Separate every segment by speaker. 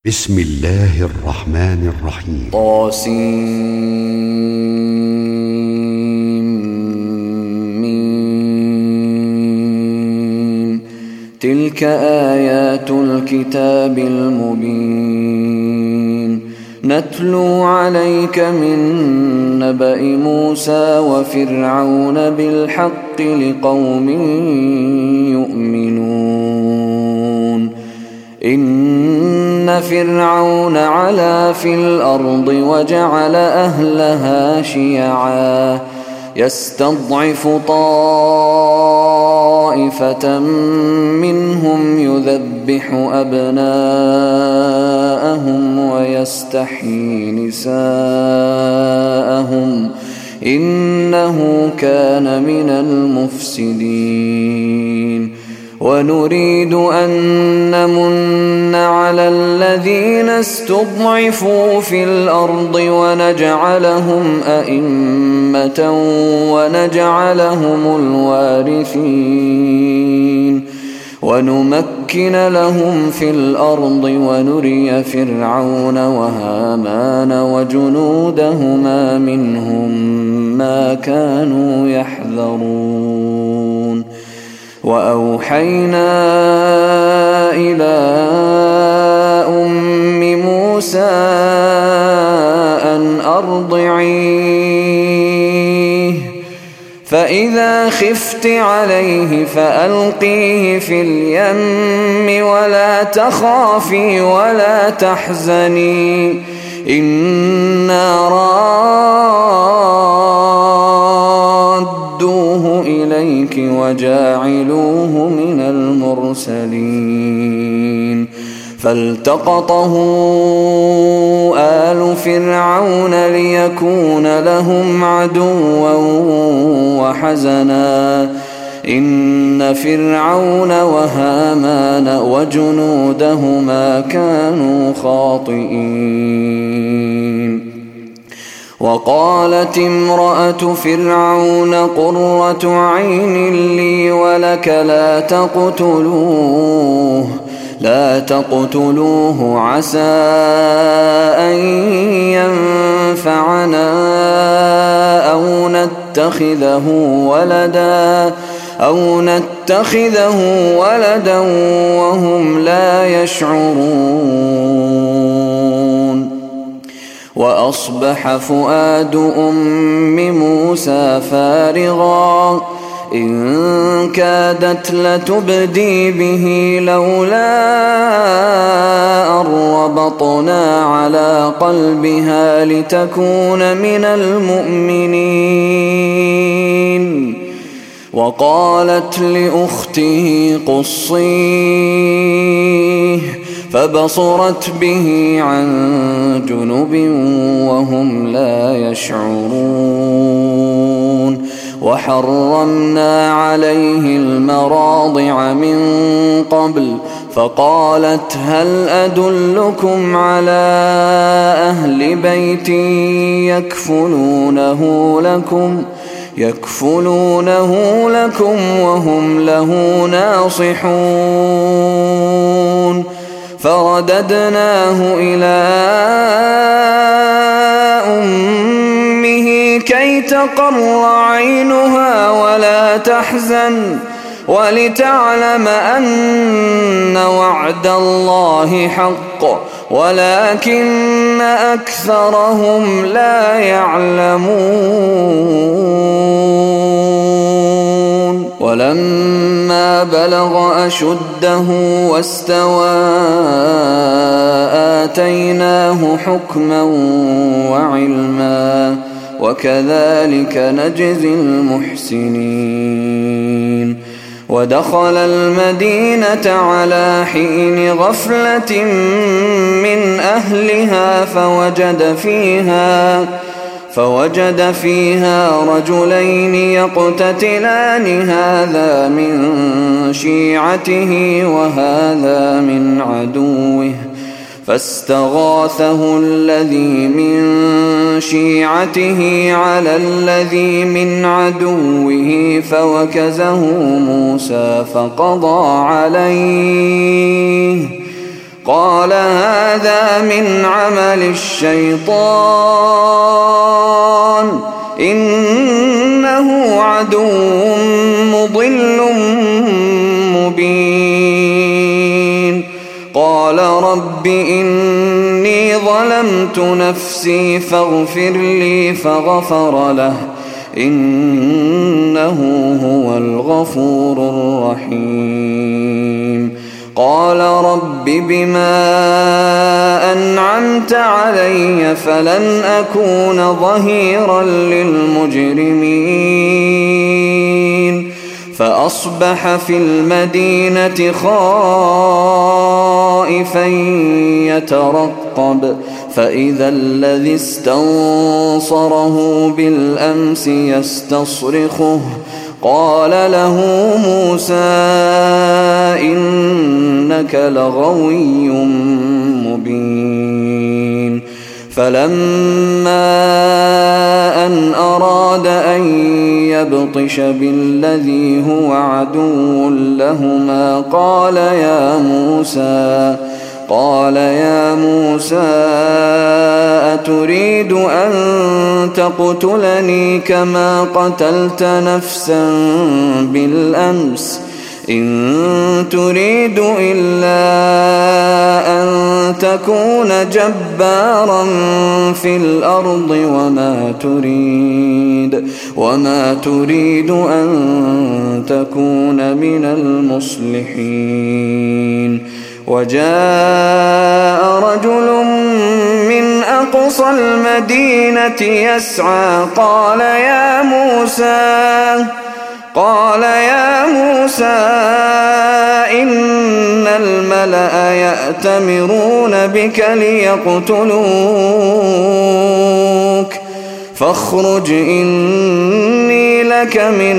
Speaker 1: بسم الله الرحمن الرحيم.
Speaker 2: طاسين. تلك آيات الكتاب المبين نتلو عليك من نبأ موسى وفرعون بالحق لقوم يؤمنون. إن فرعون علا في الأرض وجعل أهلها شيعا يستضعف طائفة منهم يذبح أبناءهم ويستحيي نساءهم إنه كان من المفسدين. ونريد أن نمن على الذين استضعفوا في الأرض ونجعلهم أئمة ونجعلهم الوارثين ونمكن لهم في الأرض ونري فرعون وهامان وجنودهما منهم ما كانوا يحذرون. وأوحينا إلى أم موسى أن أرضعيه فإذا خفت عليه فألقيه في اليم ولا تخافي ولا تحزني إنا رادوه إليك وجاعلوه من المرسلين. فالتقطه آل فرعون ليكون لهم عدوا وحزنا إن فرعون وهامان وجنودهما كانوا خاطئين. وقالت امرأة فرعون قرة عين لي ولك لا تقتلوه عسى أن ينفعنا أو نتخذه ولدا وهم لا يشعرون. وأصبح فؤاد أم موسى فارغا إن كادت لتبدي به لولا أن ربطنا على قلبها لتكون من المؤمنين. وقالت لأخته قصيه فبصرت به عن جنب وهم لا يشعرون. وحرمنا عليه المراضع من قبل فقالت هل أدلكم على أهل بيت يكفلونه لكم وهم له ناصحون. فرددناه إلى أمه كي تقر عينها ولا تحزن ولتعلم أن وعد الله حق ولكن أكثرهم لا يعلمون. ولما بلغ أشده واستوى آتيناه حكما وعلما وكذلك نجزي المحسنين. ودخل المدينة على حين غفلة من أهلها فوجد فيها رجلين يقتتلان هذا من شيعته وهذا من عدوه فاستغاثه الذي من شيعته على الذي من عدوه فوكزه موسى فقضى عليه قال هذا من عمل الشيطان إنه عدو مضل مبين قال رب إني ظلمت نفسي فاغفر لي فغفر له إنه هو الغفور الرحيم قال رب بما أنعمت علي فلن أكون ظهيرا للمجرمين فأصبح في المدينة خائفا يترقب فإذا الذي استنصره بالأمس يستصرخه قال له موسى إنك لغوي مبين فلما أن أراد أن يبطش بالذي هو عدو لهما قال يا موسى أتريد أن تقتلني كما قتلت نفسا بالأمس إن تريد إلا أن تكون جبارا في الأرض وما تريد أن تكون من المصلحين وجاء رجل من أقصى المدينة يسعى قال يا موسى إن الملأ يأتمرون بك ليقتلوك فاخرج إني لك من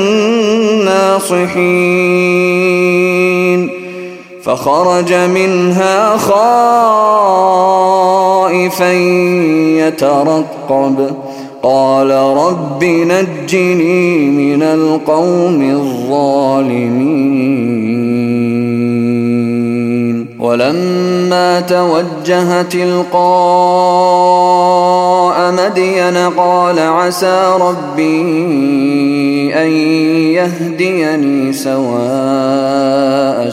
Speaker 2: الناصحين فخرج منها خائفا يترقب قال رب نجني من القوم الظالمين ولما توجه تلقاء مدين قال عسى ربي أن يهديني سواء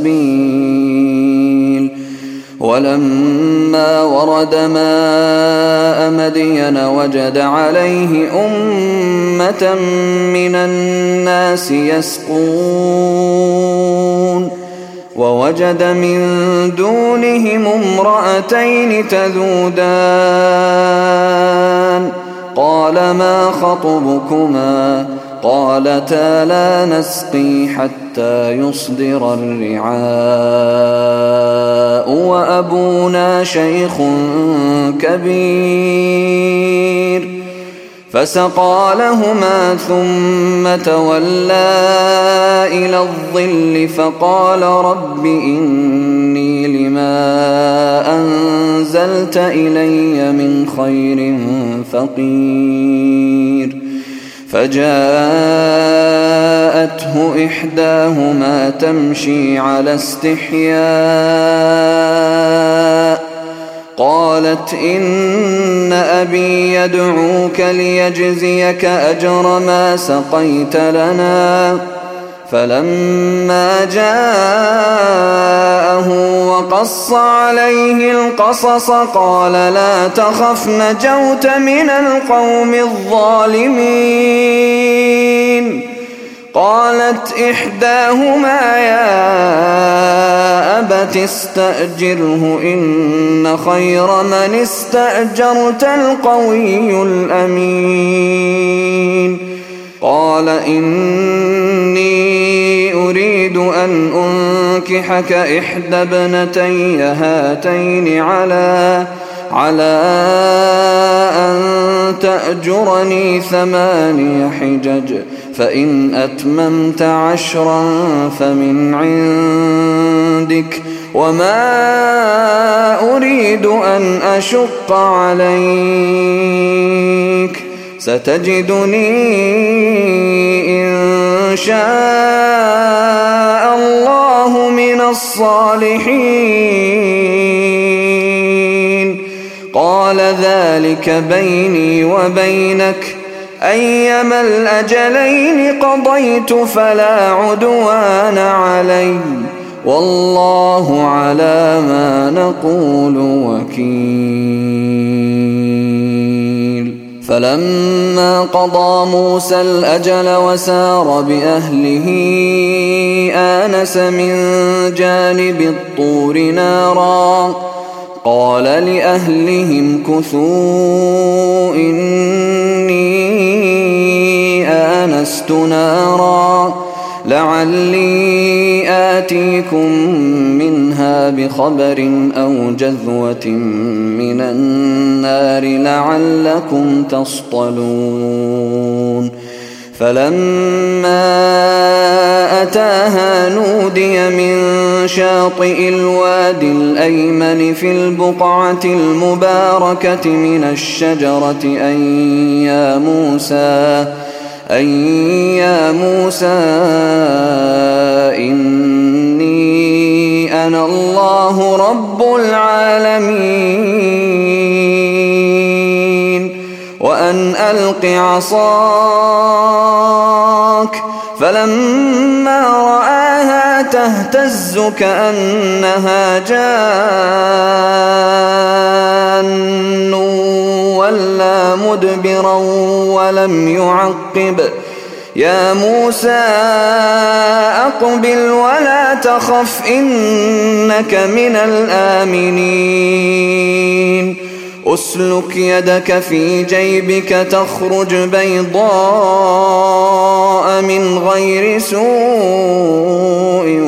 Speaker 2: السبيل ولما ورد ماء مدين وجد عليه أمة من الناس يسقون ووجد من دونهم امرأتين تذودان قال ما خطبكما قالتا لا نسقي حتى يصدر الرعاء وأبونا شيخ كبير فسقى لهما ثم تولى إلى الظل فقال رب إني لما أنزلت إلي من خير فقير فجاءته إحداهما تمشي على استحياء قالت إن أبي يدعوك ليجزيك أجر ما سقيت لنا فلما جاءه وقص عليه القصص قال لا تخف نجوت من القوم الظالمين قالت إحداهما يا أبت استأجره إن خير من استأجرت القوي الأمين قال إني أريد أن أنكحك إحدى ابنتي هاتين على أن تأجرني 8 حجج فإن أتممت 10 فمن عندك وما أريد أن أشق عليك ستجدني إن شاء الله من الصالحين. قال ذلك بيني وبينك، أيما الأجلين قضيت فلا عدوان علي، والله على ما نقول وكيل. فلما قضى موسى الأجل وسار بأهله آنس من جانب الطور نارا، قال لأهلهم كثوا إني آنست نارا لعلي آتيكم منها بخبر أو جذوة من النار لعلكم تصطلون. فلما أتاها نودي من شاطئ الوادي الأيمن في البقعة المباركة من الشجرة أن يا موسى إني أنا الله رب العالمين، وأن ألق عصاك. فلما رآها تهتز كأنها جان ولا مدبرا ولم يعقب. يا موسى أقبل ولا تخف إنك من الآمنين. أسلك يدك في جيبك تخرج بيضاء من غير سوء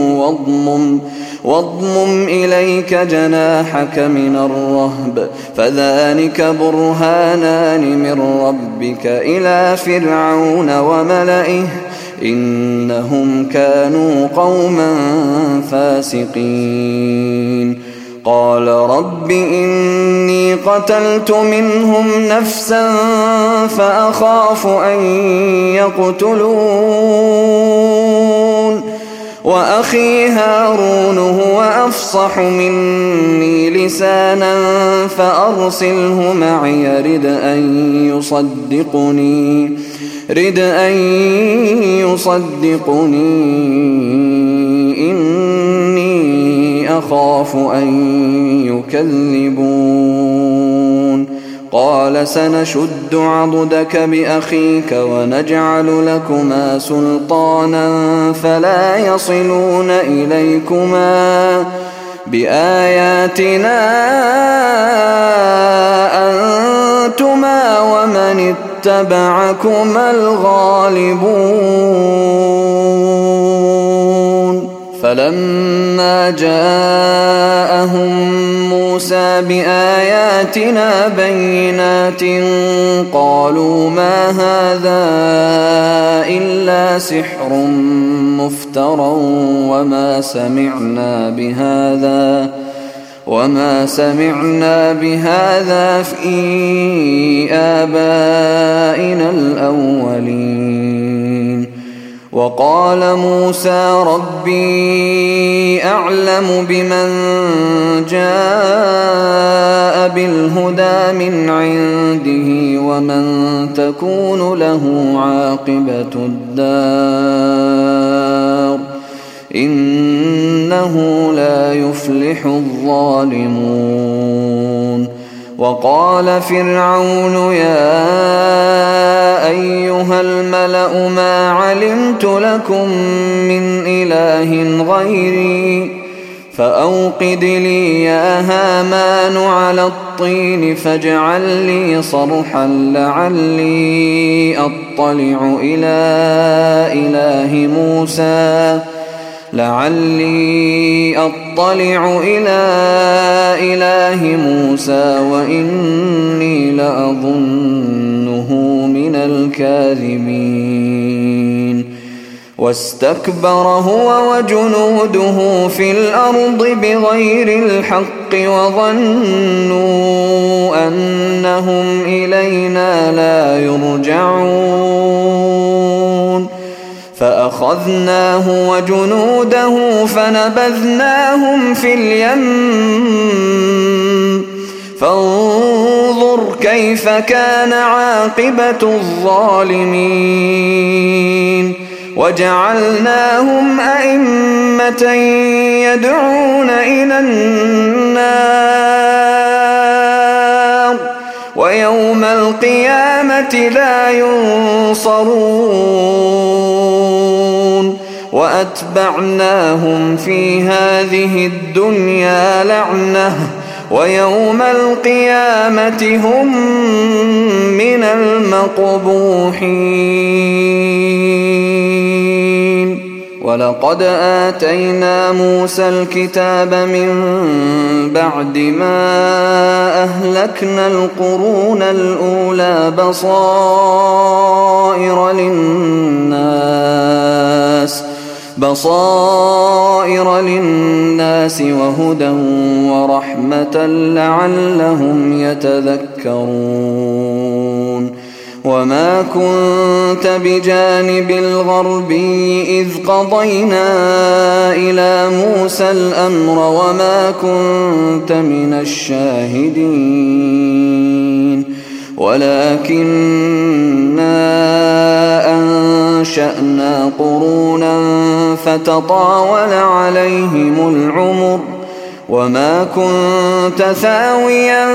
Speaker 2: واضمم إليك جناحك من الرهب، فذلك برهانان من ربك إلى فرعون وملئه إنهم كانوا قوما فاسقين. قال رب إني قتلت منهم نفسا فأخاف أن يقتلون، وأخي هارون هو أفصح مني لسانا فأرسله معي رد أن يصدقني إني أخاف أن يكذبون. قال سنشد عضدك بأخيك ونجعل لكما سلطانا فلا يصلون إليكما بآياتنا أنتما ومن اتبعكما الغالبون. فلما جاءهم موسى بآياتنا بينات قالوا ما هذا إلا سحر مفترى وما سمعنا بهذا في آبائنا الأولين. وقال موسى ربي أعلم بمن جاء بالهدى من عنده ومن تكون له عاقبة الدار إنه لا يفلح الظالمون. وقال فرعون يا أيها الملأ ما علمت لكم من إله غيري فأوقد لي يا هامان على الطين فاجعل لي صرحا لعلي أطلع إلى إله موسى وإني لأظنه من الكاذبين. واستكبر هو وجنوده في الأرض بغير الحق وظنوا أنهم إلينا لا يرجعون. فأخذناه وجنوده فنبذناهم في اليم فانظر كيف كان عاقبة الظالمين وجعلناهم أئمة يدعون إلى النار ويوم القيامة لا ينصرون وأتبعناهم في هذه الدنيا لعنة ويوم القيامة هم من المقبوحين. ولقد آتينا موسى الكتاب من بعد ما أهلكنا القرون الأولى بصائر للناس وهدى ورحمة لعلهم يتذكرون. وما كنت بجانب الغربي إذ قضينا إلى موسى الأمر وما كنت من الشاهدين ولكننا أنشأنا قرونا فتطاول عليهم العمر وما كنت ثاويا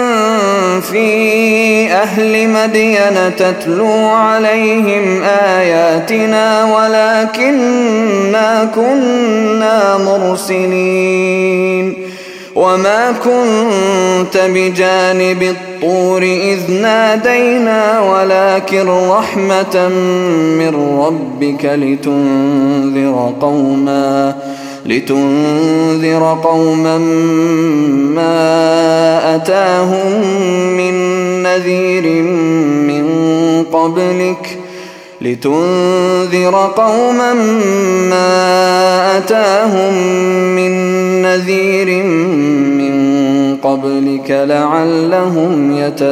Speaker 2: في أهل مدين تتلو عليهم آياتنا ولكننا كنا مرسلين. وما كنت بجانب الطور إذ نادينا ولكن رحمة من ربك لتنذر قوما ما أتاهم من نذير من قبلك لعلهم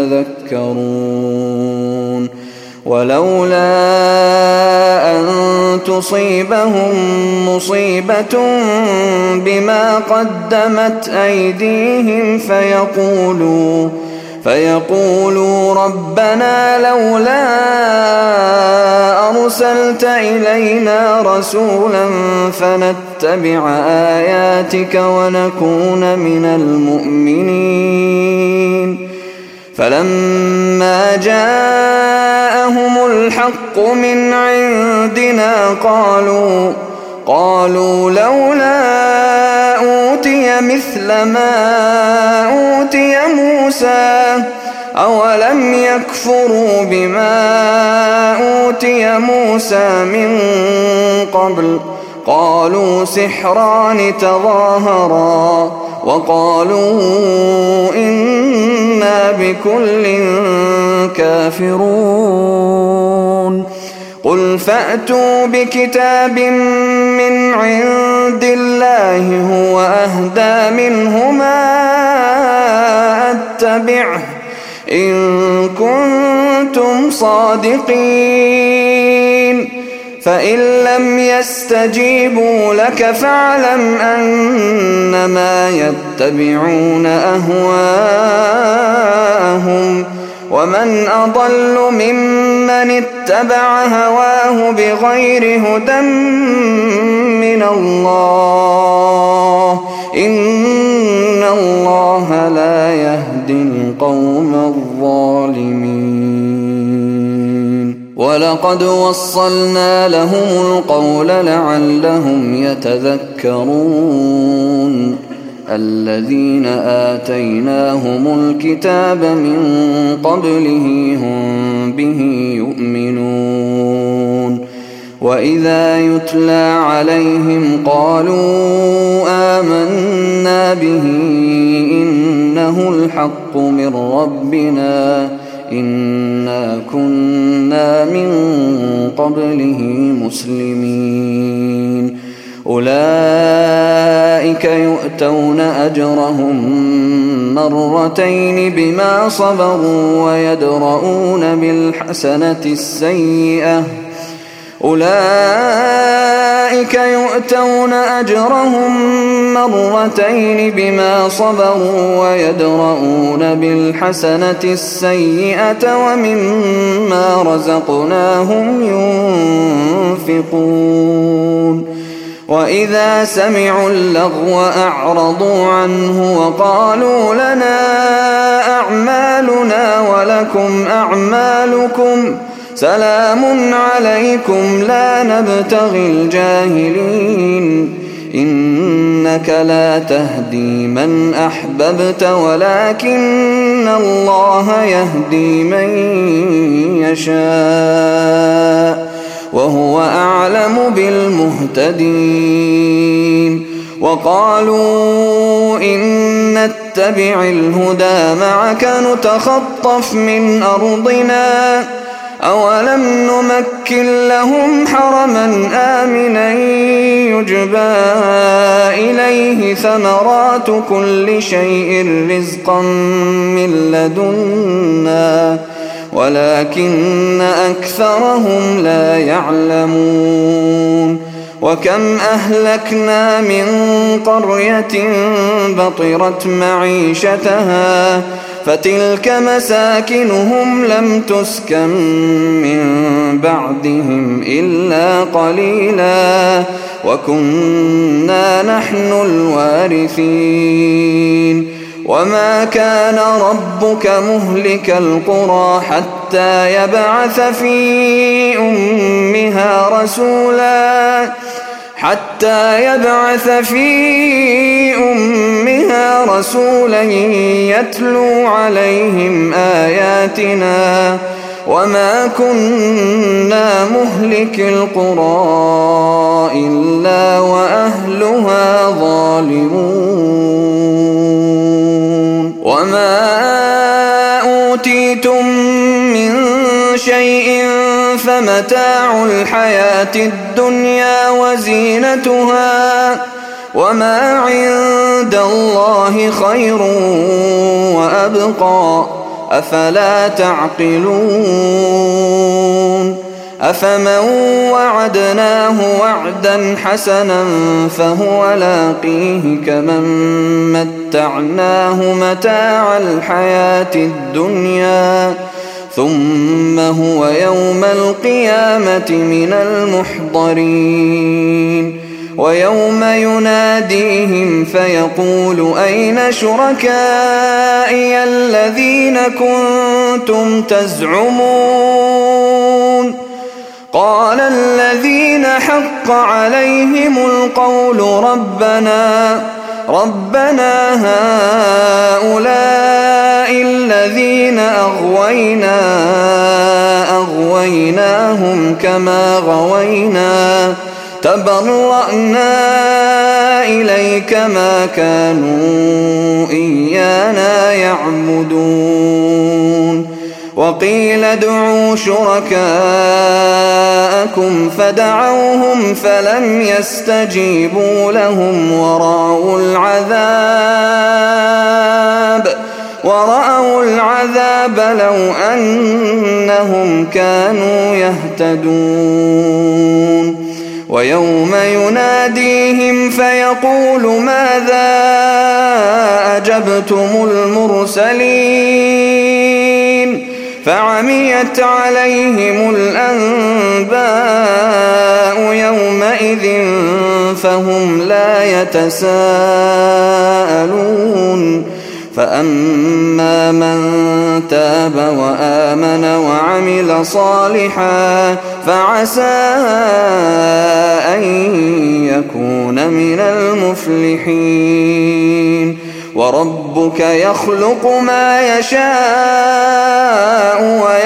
Speaker 2: يتذكرون. ولولا أن تصيبهم مصيبة بما قدمت أيديهم فيقولوا ربنا لولا أرسلت إلينا رسولا فنتبع آياتك ونكون من المؤمنين. فلما جاءهم الحق من عندنا قالوا لولا أوتي مثل ما أوتي موسى أولم يكفروا بما أوتي موسى من قبل قالوا سحران تظاهرا وقالوا إنا بكل كافرون. قل فأتوا بكتاب من عند الله هو أهدى منهما أتبعه إن كنتم صادقين. فإن لم يستجيبوا لك فاعلم أنما يتبعون أهواءهم ومن أضل ممن اتبع هواه بغير هدى من الله إن الله لا يهدي القوم الظالمين. ولقد وصلنا لهم القول لعلهم يتذكرون. الذين آتيناهم الكتاب من قبله هم به يؤمنون. وإذا يتلى عليهم قالوا آمنا به إنه الحق من ربنا إنا كنا من قبله مسلمين. أولئك يؤتون أجرهم مرتين بما صبروا ويدرؤون بالحسنة السيئة أولئك يؤتون أجرهم مرتين بما صبروا ويدرؤون بالحسنة السيئة ومما رزقناهم ينفقون وإذا سمعوا اللغو أعرضوا عنه وقالوا لنا أعمالنا ولكم أعمالكم سلام عليكم لا نبتغي الجاهلين إنك لا تهدي من أحببت ولكن الله يهدي من يشاء وهو أعلم بالمهتدين وقالوا إن نتبع الهدى معك نتخطف من أرضنا أولم نمكن لهم حرما آمنا يجبى إليه ثمرات كل شيء رزقا من لدنا ولكن أكثرهم لا يعلمون وكم أهلكنا من قرية بطرت معيشتها فتلك مساكنهم لم تسكن من بعدهم إلا قليلا وكنا نحن الوارثين وما كان ربك مهلك القرى حتى يبعث في أمها رسولا يتلو عليهم آياتنا وما كنا مهلك القرى إلا وأهلها ظالمون وما أوتيتم من شيء فمتاع الحياة الدنيا وزينتها وما عند الله خير وأبقى أفلا تعقلون أفمن وعدناه وعدا حسنا فهو لاقيه كمن متعناه متاع الحياة الدنيا ثم هو يوم القيامة من المحضرين ويوم يناديهم فيقول أين شركائي الذين كنتم تزعمون قال الذين حق عليهم القول ربنا هؤلاء الذين أغويناهم كما غوينا تبرأنا إليك ما كانوا إيانا يعبدون وقيل ادعوا شركاءكم فدعوهم فلم يستجيبوا لهم ورأوا العذاب لو أنهم كانوا يهتدون ويوم يناديهم فيقول ماذا أجبتم المرسلين فعميت عليهم الأنباء يومئذ فهم لا يتساءلون فأما من تاب وآمن وعمل صالحا فعسى أن يكون من المفلحين وربك يخلق ما يشاء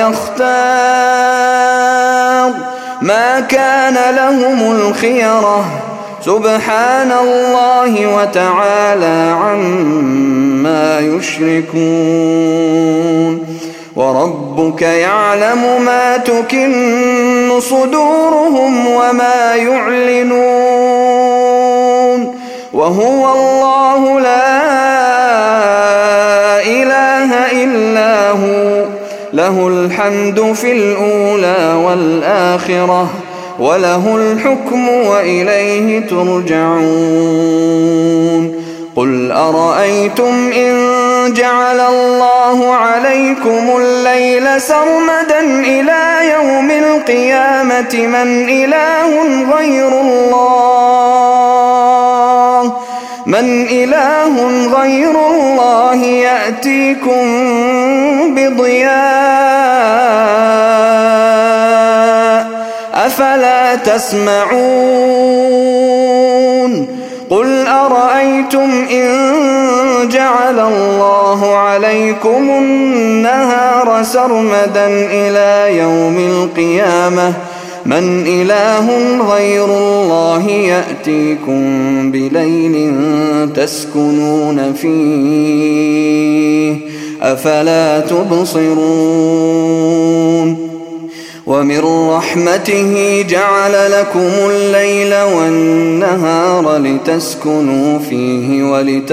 Speaker 2: ويختار ما كان لهم الخيرة سبحان الله وتعالى عما يشركون وربك يعلم ما تكن صدورهم وما يعلنون وهو الله لا إله إلا هو له الحمد في الأولى والآخرة وله الحكم وإليه ترجعون قل أرأيتم إن جعل الله عليكم الليل سرمدا إلى يوم القيامة من إله غير الله يأتيكم بضياء أفلا تسمعون قل أرأيتم إن جعل الله عليكم النهار سرمدا إلى يوم القيامة من إله غير الله يأتيكم بليل تسكنون فيه أفلا تبصرون ومن رحمته جعل لكم الليل والنهار لتسكنوا فيه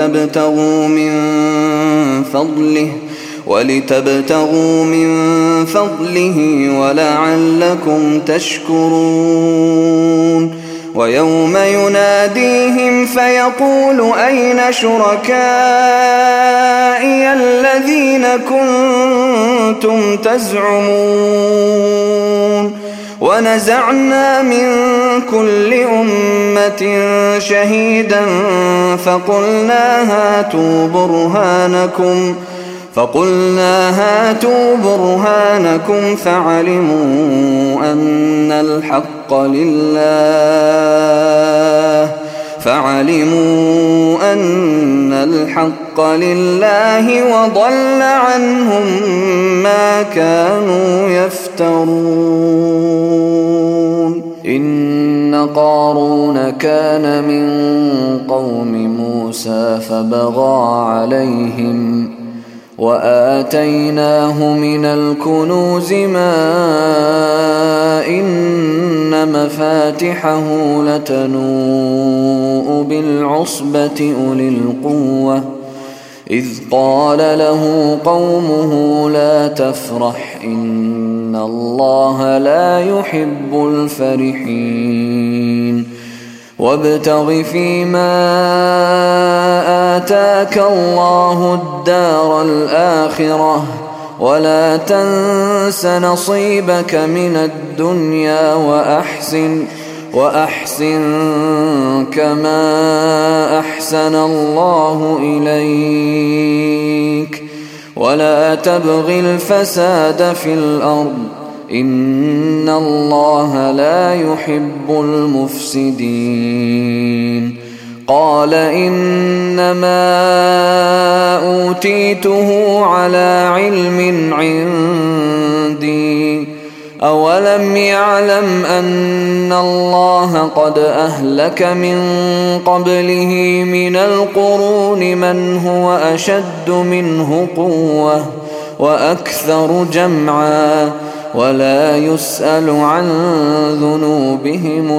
Speaker 2: ولتبتغوا من فضله ولعلكم تشكرون ويوم يناديهم فيقول أين شركائي الذين كنتم تزعمون ونزعنا من كل أمة شهيدا فقلنا هاتوا برهانكم فعلموا أن الحق لله وضل عنهم ما كانوا يفترون إن قارون كان من قوم موسى فبغى عليهم وآتيناه من الكنوز ما إن مفاتحه لتنوء بالعصبة أولي القوة إذ قال له قومه لا تفرح إن الله لا يحب الفرحين وابتغ فيما آتاك الله الدار الآخرة ولا تنس نصيبك من الدنيا وأحسن كما أحسن الله إليك ولا تبغ الفساد في الأرض إن الله لا يحب المفسدين قال إنما أوتيته على علم عندي أولم يعلم أن الله قد أهلك من قبله من القرون من هو أشد منه قوة وأكثر جمعا ولا يسأل عن ذنوبهم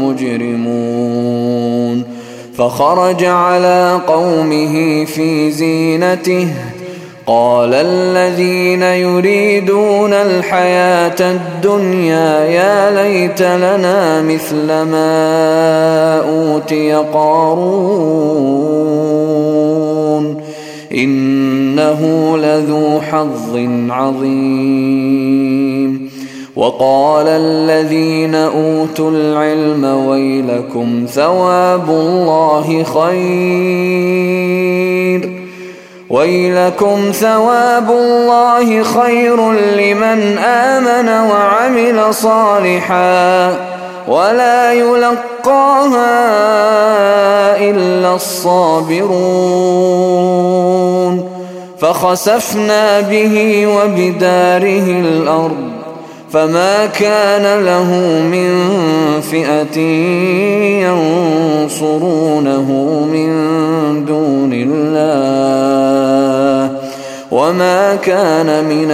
Speaker 2: المجرمون فخرج على قومه في زينته قال الذين يريدون الحياة الدنيا يا ليت لنا مثل ما أوتي قارون إنه لذو حظ عظيم وقال الذين أوتوا العلم ويلكم ثواب الله خير لمن آمن وعمل صالحا ولا يلقاها إلا الصابرون فخسفنا به وبداره الأرض فما كان له من فئة ينصرونه من دون الله وما كان من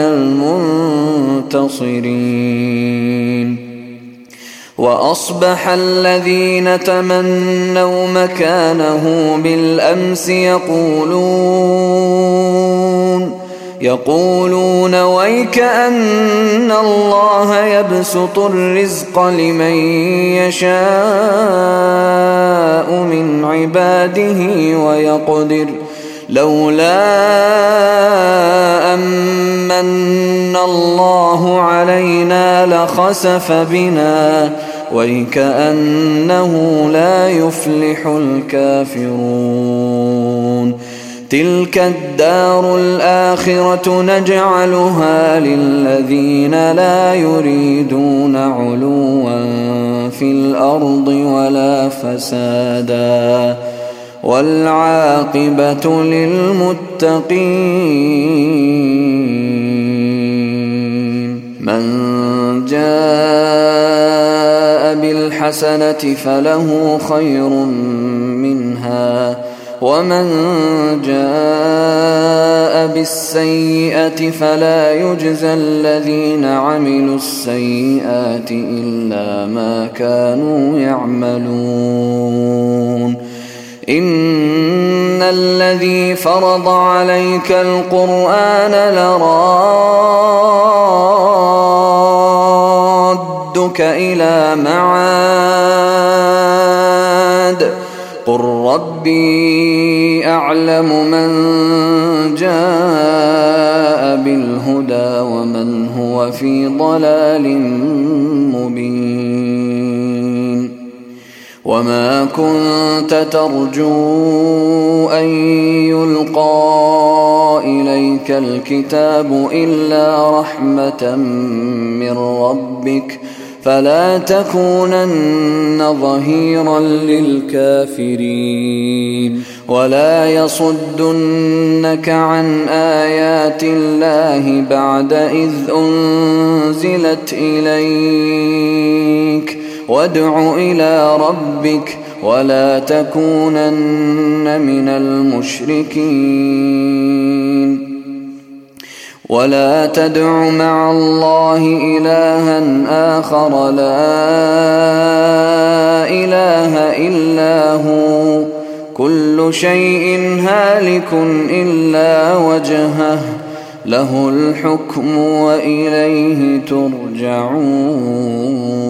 Speaker 2: المنتصرين وأصبح الذين تمنوا مكانه بالأمس يقولون ويك أن الله يبسط الرزق لمن يشاء من عباده ويقدر لولا أمن الله علينا لخسف بنا ويكأنه لا يفلح الكافرون تلك الدار الآخرة نجعلها للذين لا يريدون علوا في الأرض ولا فسادا والعاقبة للمتقين من جاء بالحسنة فله خير منها ومن جاء بالسيئة فلا يجزى الذين عملوا السيئات إلا ما كانوا يعملون إن الذي فرض عليك القرآن لرادك إلى معاد قل ربي أعلم من جاء بالهدى ومن هو في ضلال مبين وما كنت ترجو أن يلقى إليك الكتاب إلا رحمة من ربك فلا تكونن ظهيرا للكافرين ولا يصدنك عن آيات الله بعد إذ أنزلت إليك وادع إلى ربك ولا تكونن من المشركين ولا تدع مع الله إلها آخر لا إله إلا هو كل شيء هالك إلا وجهه له الحكم وإليه ترجعون